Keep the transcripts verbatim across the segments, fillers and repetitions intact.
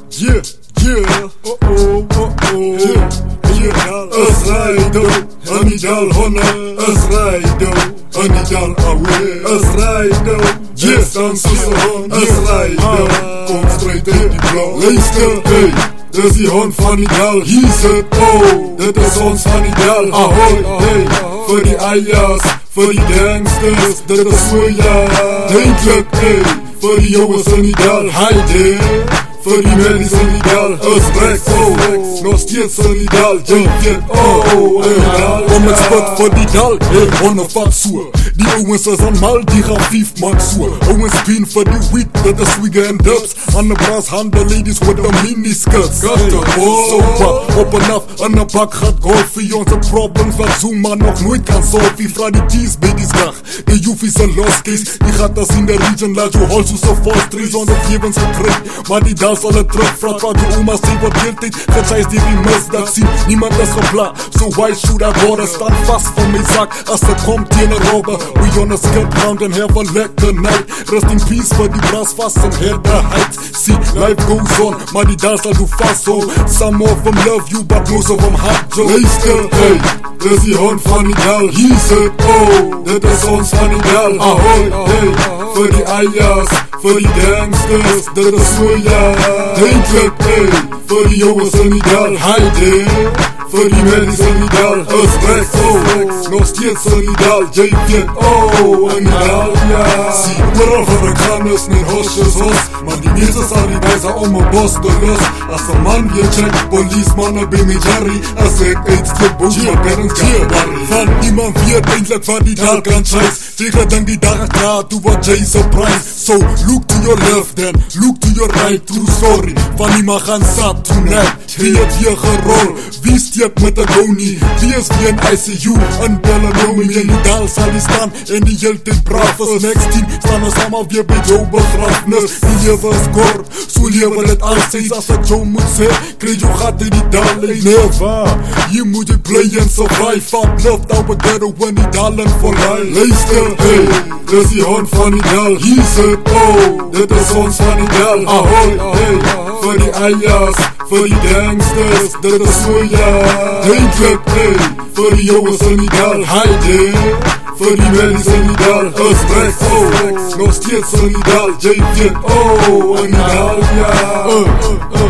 Yeah, yeah, oh oh, oh oh, yeah, yeah. Asraido, Anidal Hona, Asraido, Anidal Awe, Asraido, yes, I'm so on, Asraido, kom straight in die blauw. Luister, hey, dis die hond van die dal, hier sit, oh, dit is ons van die dal. Ahoy, hey, vir die ayas, vir die gangsters, dit is so ja. Denklik, hey, vir die jongens in die dal, hi there. Vir die medies in die dal, is Rex, oh, nog steeds in die dal, jy weet, oh, in die dal. Kom ek spit vir die dal, hey, honne vat so. Die ouwens is aan mal, die gaan vief man so. Ouwens pien vir die weed, dit is swigger en dubs. Aan the brass hand, the ladies with the mini skirts. Got the ball, so wat, op en af, in the bak gaat golf. Vir ons de problems wat zoom man nog nooit kan solve. Wie vraag die G's, baby's graag. Die joefies en lost case, die gaat as in the region, laat jou hals so false trees, onder gewens gekryk. Maar die dal sal het terug, vraag wat die oma sê wat deeltijd, getijs die wie misdag sien, niemand is gepla, so why should I bother, staan vast van my zak, as het komt teen een robber, we on a skip round and have a lekker night, rest in peace vir die bras vast en herderheid, see, life goes on, maar die dal sal doe vast zo, some of them love you, but most of them hate you, luister, hey, dis die hond van die dal, hier sit, oh, dit is ons van die dal, ahoy, hey, vir die ayas, vir die gangsters, dit is so ja. Denklik, hey, vir die jongens in die dal, hi there. Vir die medies in die dal, is Rex, oh, nog steeds in die dal, jy weet, oh, in die dal, ja. Sien, ooral vir ek gaan is net hosjes hos, maar die meeste sal die wijze om my bos te los. As een man weer check, police mannen by my Jerry, as ek uitsteek boos, my parents gaan worry. Van iemand weet eindelijk van die dal kan chase, tegen dan die dag praat, toe wat jy surprise. So, look to your left then, look to your right, true story, van iemand gaan sat tonight, wie het hier gerol, wie steek met een gonie, wie is die in I C U, in Belanomi, in die dal sal die staan, en die heel tijd braaf is, next team, staan ons allemaal weer by jou begrafnis, die lewe is kort, so lewe dit alsies, as ek jou moet sê, kreeg jou gat in die dal, en never, hier moet jy play en survive, uplift our ghetto in die dal en for life, luister, hey, dis die hond van die dal, hier sit, oh, dit is ons van die dal, ahoy, hey, vir die ayas, vir die gangsters, dit is so ja. Denklik, hey, vir die jongens in die dal, hi there. Vir die medies in die dal, is Rex, oh, nog steeds in die dal, jy weet, oh, in die dal, ja. Uh, uh,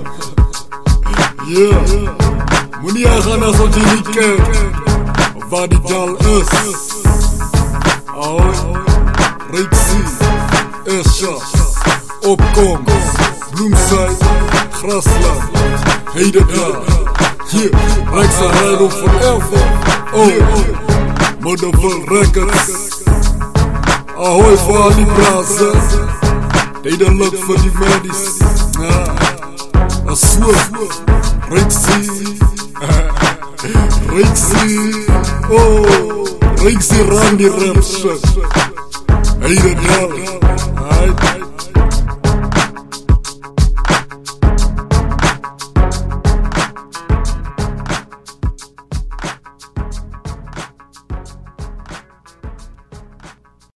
uh. Yeah, moet nie gaan as wat jy nie ken, waar die dal is. Ahoy, Rexie, Esha, Opkomst, Bloemside, Grasland, Heidedal. Hier, Rex en Rijdel forever, oh, Modderville Records. Ahoy vir al die brazers, duidelik vir die medies, ja, as so, Rexie, Rexie, oh, Rexie run die rap shit, Heidedal,